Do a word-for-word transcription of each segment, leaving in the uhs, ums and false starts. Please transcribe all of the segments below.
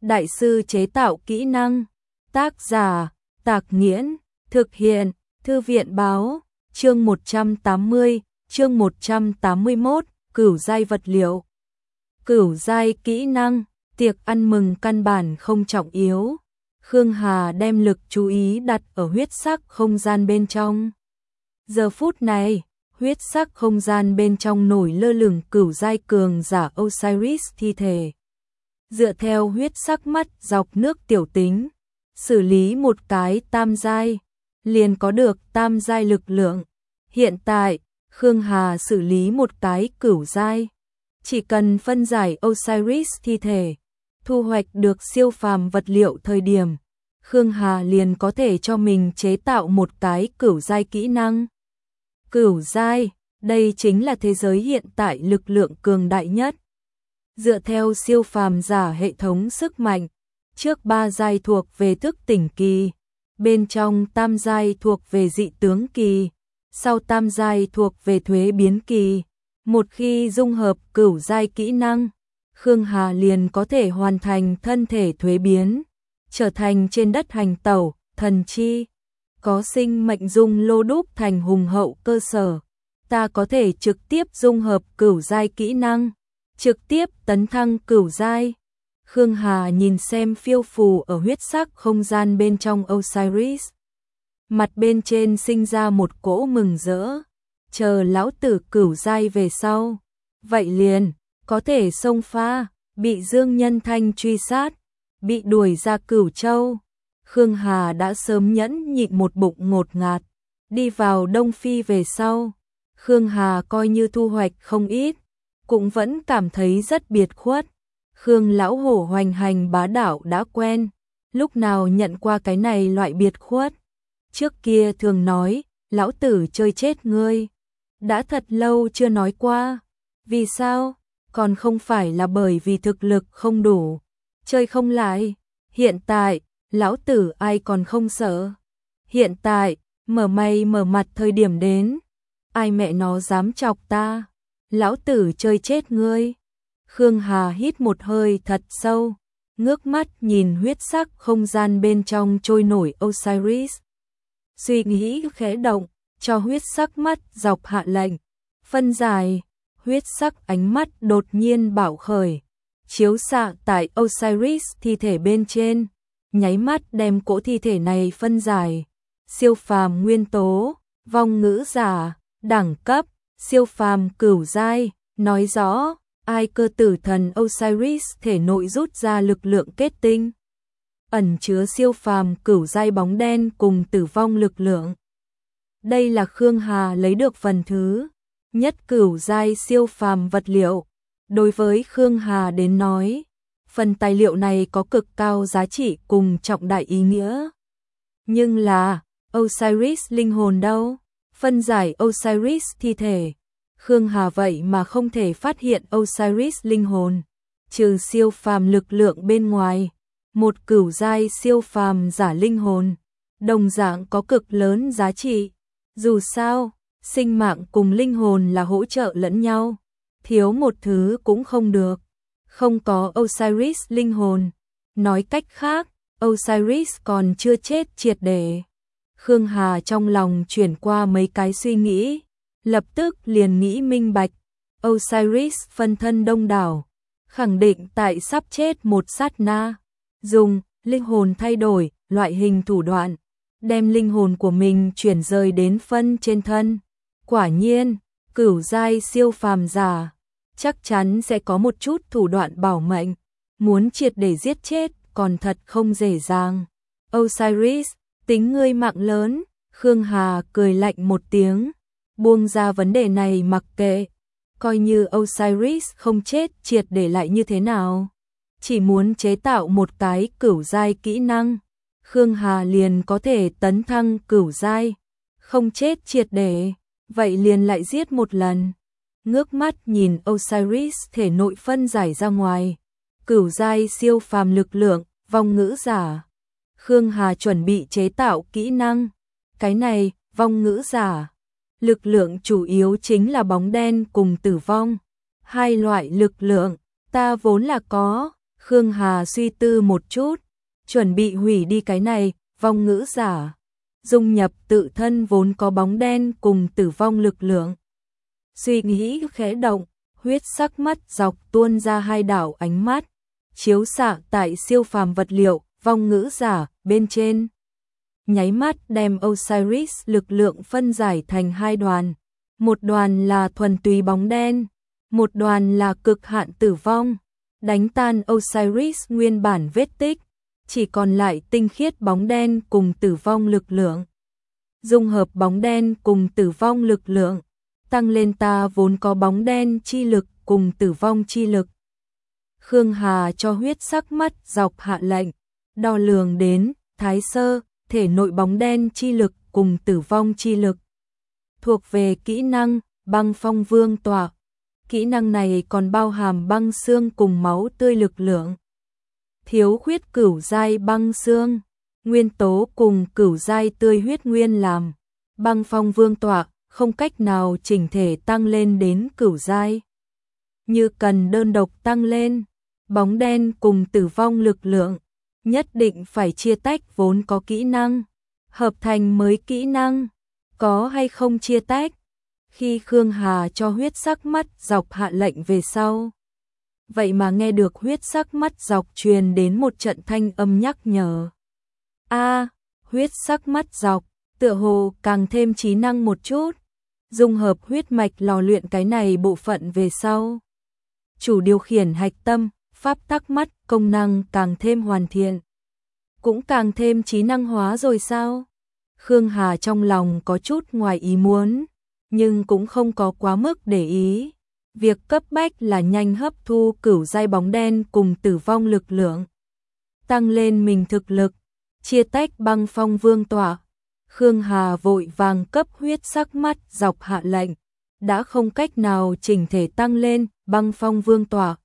Đại sư chế tạo kỹ năng. Tác giả, Tạc Nghiễn. Thực hiện, Thư viện báo. Chương một trăm tám mươi, chương một trăm tám mươi mốt, cửu giai vật liệu. Cửu giai kỹ năng, tiệc ăn mừng căn bản không trọng yếu. Khương Hà đem lực chú ý đặt ở huyết sắc không gian bên trong. Giờ phút này, huyết sắc không gian bên trong nổi lơ lửng cửu giai cường giả Osiris thi thể. Dựa theo huyết sắc mắt dọc nước tiểu tính, xử lý một cái tam giai, liền có được tam giai lực lượng. Hiện tại, Khương Hà xử lý một cái cửu giai, chỉ cần phân giải Osiris thi thể, thu hoạch được siêu phàm vật liệu thời điểm, Khương Hà liền có thể cho mình chế tạo một cái cửu giai kỹ năng. Cửu giai, đây chính là thế giới hiện tại lực lượng cường đại nhất. Dựa theo siêu phàm giả hệ thống sức mạnh, trước ba giai thuộc về thức tỉnh kỳ, bên trong tam giai thuộc về dị tướng kỳ, sau tam giai thuộc về thuế biến kỳ. Một khi dung hợp cửu giai kỹ năng, Khương Hà liền có thể hoàn thành thân thể thuế biến, trở thành trên đất hành tẩu, thần chi, có sinh mệnh dung lô đúc thành hùng hậu cơ sở. Ta có thể trực tiếp dung hợp cửu giai kỹ năng, trực tiếp tấn thăng cửu giai. Khương Hà nhìn xem phiêu phù ở huyết sắc không gian bên trong Osiris. Mặt bên trên sinh ra một cỗ mừng rỡ. Chờ lão tử cửu giai về sau. Vậy liền, có thể xông pha, bị Dương Nhân Thanh truy sát, bị đuổi ra Cửu Châu. Khương Hà đã sớm nhẫn nhịn một bụng ngột ngạt. Đi vào Đông Phi về sau, Khương Hà coi như thu hoạch không ít, cũng vẫn cảm thấy rất biệt khuất. Khương lão hổ hoành hành bá đạo đã quen, lúc nào nhận qua cái này loại biệt khuất. Trước kia thường nói, lão tử chơi chết ngươi. Đã thật lâu chưa nói qua. Vì sao? Còn không phải là bởi vì thực lực không đủ, chơi không lại. Hiện tại, lão tử ai còn không sợ. Hiện tại, mở mày mở mặt thời điểm đến, ai mẹ nó dám chọc ta, lão tử chơi chết ngươi. Khương Hà hít một hơi thật sâu, ngước mắt nhìn huyết sắc không gian bên trong trôi nổi Osiris. Suy nghĩ khẽ động, cho huyết sắc mắt dọc hạ lệnh, phân giải. Huyết sắc ánh mắt đột nhiên bạo khởi, chiếu xạ tại Osiris thi thể bên trên, nháy mắt đem cỗ thi thể này phân giải. Siêu phàm nguyên tố, vong ngữ giả, đẳng cấp, siêu phàm cửu giai, nói rõ, ai cơ tử thần Osiris thể nội rút ra lực lượng kết tinh, ẩn chứa siêu phàm cửu giai bóng đen cùng tử vong lực lượng. Đây là Khương Hà lấy được phần thứ nhất cửu giai siêu phàm vật liệu. Đối với Khương Hà đến nói, phần tài liệu này có cực cao giá trị cùng trọng đại ý nghĩa. Nhưng là, Osiris linh hồn đâu? Phân giải Osiris thi thể, Khương Hà vậy mà không thể phát hiện Osiris linh hồn. Trừ siêu phàm lực lượng bên ngoài, một cửu giai siêu phàm giả linh hồn, đồng dạng có cực lớn giá trị. Dù sao, sinh mạng cùng linh hồn là hỗ trợ lẫn nhau, thiếu một thứ cũng không được. Không có Osiris linh hồn, nói cách khác, Osiris còn chưa chết triệt để. Khương Hà trong lòng chuyển qua mấy cái suy nghĩ, lập tức liền nghĩ minh bạch. Osiris phân thân đông đảo, khẳng định tại sắp chết một sát na, dùng linh hồn thay đổi loại hình thủ đoạn, đem linh hồn của mình chuyển rời đến phân trên thân. Quả nhiên, cửu giai siêu phàm giả chắc chắn sẽ có một chút thủ đoạn bảo mệnh, muốn triệt để giết chết còn thật không dễ dàng. Osiris, tính ngươi mạng lớn. Khương Hà cười lạnh một tiếng, buông ra vấn đề này mặc kệ, coi như Osiris không chết triệt để lại như thế nào, chỉ muốn chế tạo một cái cửu giai kỹ năng, Khương Hà liền có thể tấn thăng cửu giai. Không chết triệt để, vậy liền lại giết một lần. Ngước mắt nhìn Osiris thể nội phân giải ra ngoài, cửu giai siêu phàm lực lượng, vong ngữ giả. Khương Hà chuẩn bị chế tạo kỹ năng. Cái này, vong ngữ giả, lực lượng chủ yếu chính là bóng đen cùng tử vong. Hai loại lực lượng, ta vốn là có. Khương Hà suy tư một chút, chuẩn bị hủy đi cái này, vong ngữ giả. Dung nhập tự thân vốn có bóng đen cùng tử vong lực lượng. Suy nghĩ khẽ động, huyết sắc mắt dọc tuôn ra hai đảo ánh mắt, chiếu xạ tại siêu phàm vật liệu, vong ngữ giả, bên trên. Nháy mắt đem Osiris lực lượng phân giải thành hai đoàn. Một đoàn là thuần túy bóng đen, một đoàn là cực hạn tử vong. Đánh tan Osiris nguyên bản vết tích, chỉ còn lại tinh khiết bóng đen cùng tử vong lực lượng. Dung hợp bóng đen cùng tử vong lực lượng, tăng lên ta vốn có bóng đen chi lực cùng tử vong chi lực. Khương Hà cho huyết sắc mắt dọc hạ lệnh, đo lường đến thái sơ, thể nội bóng đen chi lực cùng tử vong chi lực. Thuộc về kỹ năng băng phong vương tỏa. Kỹ năng này còn bao hàm băng xương cùng máu tươi lực lượng. Thiếu khuyết cửu giai băng xương, nguyên tố cùng cửu giai tươi huyết nguyên làm. Băng phong vương tỏa không cách nào chỉnh thể tăng lên đến cửu giai. Như cần đơn độc tăng lên, bóng đen cùng tử vong lực lượng, nhất định phải chia tách vốn có kỹ năng, hợp thành mới kỹ năng, có hay không chia tách. Khi Khương Hà cho huyết sắc mắt dọc hạ lệnh về sau, vậy mà nghe được huyết sắc mắt dọc truyền đến một trận thanh âm nhắc nhở. A, huyết sắc mắt dọc, tựa hồ càng thêm trí năng một chút, dung hợp huyết mạch lò luyện cái này bộ phận về sau. Chủ điều khiển hạch tâm, pháp tắc mắt, công năng càng thêm hoàn thiện, cũng càng thêm trí năng hóa rồi sao? Khương Hà trong lòng có chút ngoài ý muốn, nhưng cũng không có quá mức để ý. Việc cấp bách là nhanh hấp thu cửu giai bóng đen cùng tử vong lực lượng, tăng lên mình thực lực, chia tách băng phong vương tỏa. Khương Hà vội vàng cấp huyết sắc mắt dọc hạ lệnh, đã không cách nào chỉnh thể tăng lên băng phong vương tỏa.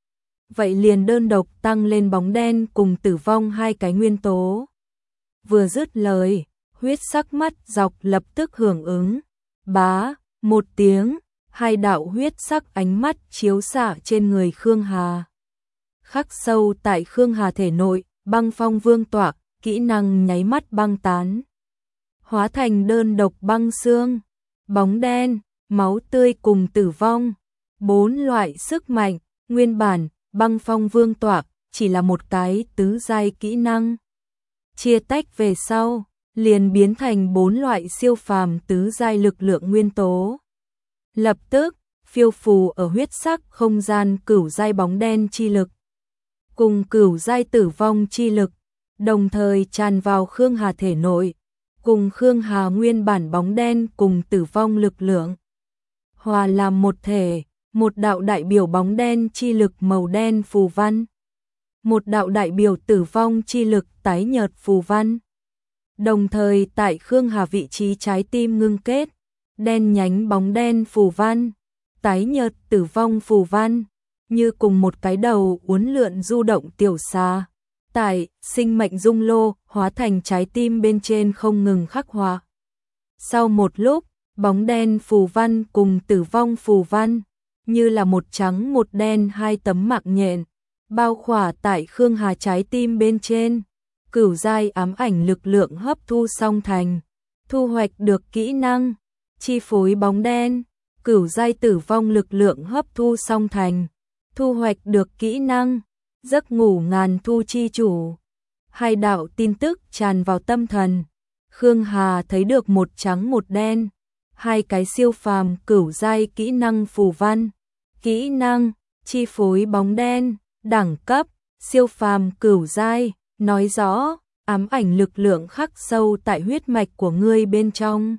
Vậy liền đơn độc tăng lên bóng đen cùng tử vong hai cái nguyên tố. Vừa dứt lời, huyết sắc mắt dọc lập tức hưởng ứng. Bá, một tiếng, hai đạo huyết sắc ánh mắt chiếu xạ trên người Khương Hà. Khắc sâu tại Khương Hà thể nội, băng phong vương tỏa, kỹ năng nháy mắt băng tán. Hóa thành đơn độc băng xương, bóng đen, máu tươi cùng tử vong. Bốn loại sức mạnh, nguyên bản, băng phong vương tỏa, chỉ là một cái tứ giai kỹ năng. Chia tách về sau, liền biến thành bốn loại siêu phàm tứ giai lực lượng nguyên tố. Lập tức, phiêu phù ở huyết sắc không gian cửu giai bóng đen chi lực, cùng cửu giai tử vong chi lực, đồng thời tràn vào Khương Hà thể nội, cùng Khương Hà nguyên bản bóng đen cùng tử vong lực lượng. Hòa làm một thể, một đạo đại biểu bóng đen chi lực màu đen phù văn, một đạo đại biểu tử vong chi lực tái nhợt phù văn. Đồng thời tại Khương Hà vị trí trái tim ngưng kết, đen nhánh bóng đen phù văn, tái nhợt tử vong phù văn, như cùng một cái đầu uốn lượn du động tiểu xà. Tại sinh mệnh dung lô hóa thành trái tim bên trên không ngừng khắc họa. Sau một lúc, bóng đen phù văn cùng tử vong phù văn, như là một trắng một đen hai tấm mạng nhện, bao khỏa tại Khương Hà trái tim bên trên. Cửu giai ám ảnh lực lượng hấp thu song thành, thu hoạch được kỹ năng chi phối bóng đen. Cửu giai tử vong lực lượng hấp thu song thành, thu hoạch được kỹ năng giấc ngủ ngàn thu chi chủ. Hai đạo tin tức tràn vào tâm thần. Khương Hà thấy được một trắng một đen, hai cái siêu phàm cửu giai kỹ năng phù văn. Kỹ năng chi phối bóng đen, đẳng cấp siêu phàm cửu giai, nói rõ ám ảnh lực lượng khắc sâu tại huyết mạch của ngươi bên trong.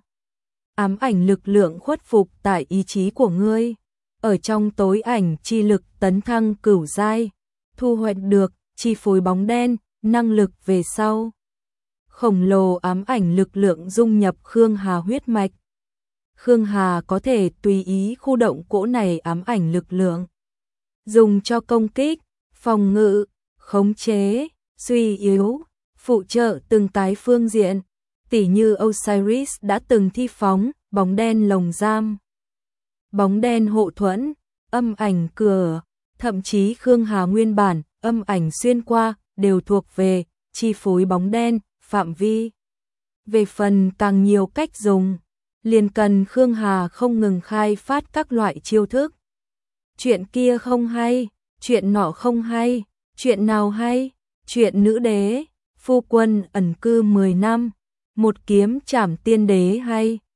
Ám ảnh lực lượng khuất phục tại ý chí của ngươi, ở trong tối ảnh chi lực tấn thăng cửu giai, thu hoạch được chi phối bóng đen, năng lực về sau. Khổng lồ ám ảnh lực lượng dung nhập Khương Hà huyết mạch. Khương Hà có thể tùy ý khu động cỗ này ám ảnh lực lượng, dùng cho công kích, phòng ngự, khống chế, suy yếu, phụ trợ từng cái phương diện, tỉ như Osiris đã từng thi phóng bóng đen lồng giam, bóng đen hộ thuẫn, âm ảnh cửa, thậm chí Khương Hà nguyên bản âm ảnh xuyên qua, đều thuộc về chi phối bóng đen, phạm vi. Về phần càng nhiều cách dùng, liền cần Khương Hà không ngừng khai phát các loại chiêu thức. Chuyện kia không hay, chuyện nọ không hay, chuyện nào hay, chuyện nữ đế, phu quân ẩn cư mười năm, một kiếm trảm tiên đế hay.